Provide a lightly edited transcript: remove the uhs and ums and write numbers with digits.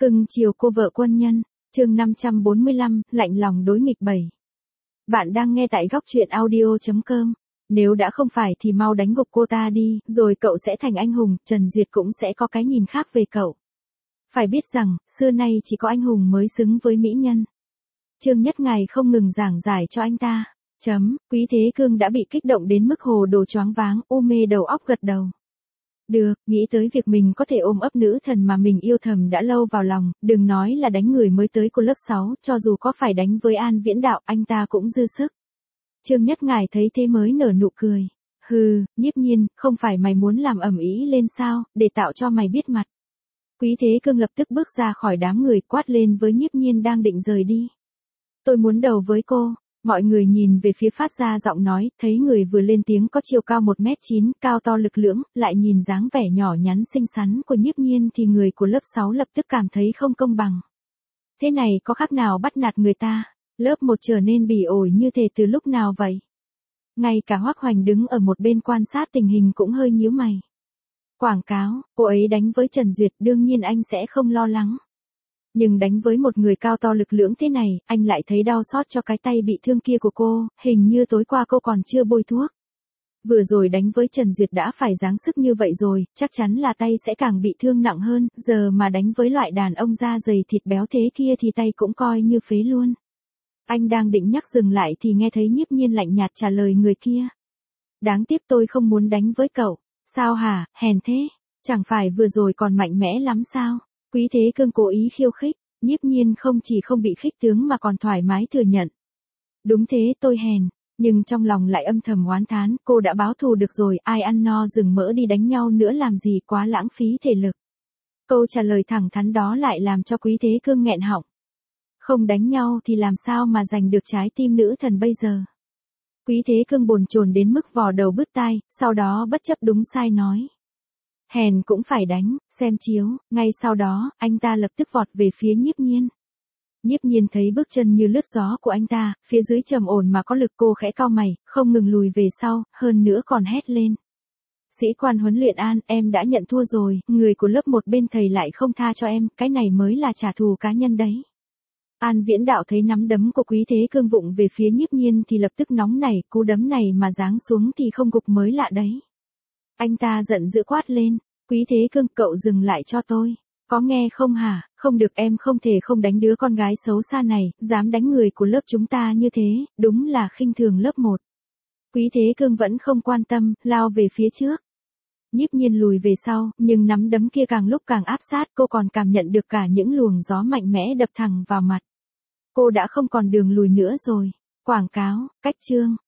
Cưng chiều cô vợ quân nhân, chương 545, lạnh lòng đối nghịch 7. Bạn đang nghe tại góc truyện audio.com. Nếu đã không phải thì mau đánh gục cô ta đi, rồi cậu sẽ thành anh hùng, Trần Duyệt cũng sẽ có cái nhìn khác về cậu. Phải biết rằng, xưa nay chỉ có anh hùng mới xứng với mỹ nhân. Trương Nhất Ngày không ngừng giảng giải cho anh ta. Quý Thế Cương đã bị kích động đến mức hồ đồ choáng váng, u mê đầu óc gật đầu. Được, nghĩ tới việc mình có thể ôm ấp nữ thần mà mình yêu thầm đã lâu vào lòng, đừng nói là đánh người mới tới của lớp 6, cho dù có phải đánh với An Viễn Đạo, anh ta cũng dư sức. Trương Nhất Ngải thấy thế mới nở nụ cười. Hừ, Nhiếp Nhiên, không phải mày muốn làm ầm ĩ lên sao, để tạo cho mày biết mặt. Quý Thế Cương lập tức bước ra khỏi đám người, quát lên với Nhiếp Nhiên đang định rời đi. Tôi muốn đầu với cô. Mọi người nhìn về phía phát ra giọng nói, thấy người vừa lên tiếng có chiều cao 1m9, cao to lực lưỡng, lại nhìn dáng vẻ nhỏ nhắn xinh xắn của Nhiếp Nhiên thì người của lớp 6 lập tức cảm thấy không công bằng. Thế này có khác nào bắt nạt người ta, lớp 1 trở nên bỉ ổi như thế từ lúc nào vậy? Ngay cả Hoắc Hoành đứng ở một bên quan sát tình hình cũng hơi nhíu mày. Quảng cáo, cô ấy đánh với Trần Duyệt đương nhiên anh sẽ không lo lắng. Nhưng đánh với một người cao to lực lưỡng thế này, anh lại thấy đau xót cho cái tay bị thương kia của cô, hình như tối qua cô còn chưa bôi thuốc. Vừa rồi đánh với Trần Duyệt đã phải giáng sức như vậy rồi, chắc chắn là tay sẽ càng bị thương nặng hơn, giờ mà đánh với loại đàn ông da dày thịt béo thế kia thì tay cũng coi như phế luôn. Anh đang định nhắc dừng lại thì nghe thấy Nhiếp Nhiên lạnh nhạt trả lời người kia. Đáng tiếc tôi không muốn đánh với cậu. Sao hả, hèn thế? Chẳng phải vừa rồi còn mạnh mẽ lắm sao? Quý Thế Cương cố ý khiêu khích, Nhiếp Nhiên không chỉ không bị khích tướng mà còn thoải mái thừa nhận. Đúng thế, tôi hèn, nhưng trong lòng lại âm thầm oán thán, cô đã báo thù được rồi, ai ăn no rừng mỡ đi đánh nhau nữa làm gì, quá lãng phí thể lực. Câu trả lời thẳng thắn đó lại làm cho Quý Thế Cương nghẹn họng. Không đánh nhau thì làm sao mà giành được trái tim nữ thần bây giờ? Quý Thế Cương bồn chồn đến mức vò đầu bứt tai, sau đó bất chấp đúng sai nói. Hèn cũng phải đánh, xem chiếu, ngay sau đó, anh ta lập tức vọt về phía Nhiếp Nhiên. Nhiếp Nhiên thấy bước chân như lướt gió của anh ta, phía dưới trầm ổn mà có lực cô khẽ cau mày, không ngừng lùi về sau, hơn nữa còn hét lên. Sĩ quan huấn luyện An, em đã nhận thua rồi, người của lớp 1 bên thầy lại không tha cho em, cái này mới là trả thù cá nhân đấy. An Viễn Đạo thấy nắm đấm của Quý Thế Cương vụng về phía Nhiếp Nhiên thì lập tức nóng nảy, cú đấm này mà giáng xuống thì không gục mới lạ đấy. Anh ta giận dữ quát lên, Quý Thế Cương, cậu dừng lại cho tôi, có nghe không hả, không được, em không thể không đánh đứa con gái xấu xa này, dám đánh người của lớp chúng ta như thế, đúng là khinh thường lớp 1. Quý Thế Cương vẫn không quan tâm, lao về phía trước. Nhiếp Nhiên lùi về sau, nhưng nắm đấm kia càng lúc càng áp sát, cô còn cảm nhận được cả những luồng gió mạnh mẽ đập thẳng vào mặt. Cô đã không còn đường lùi nữa rồi. Quảng cáo, cách chương,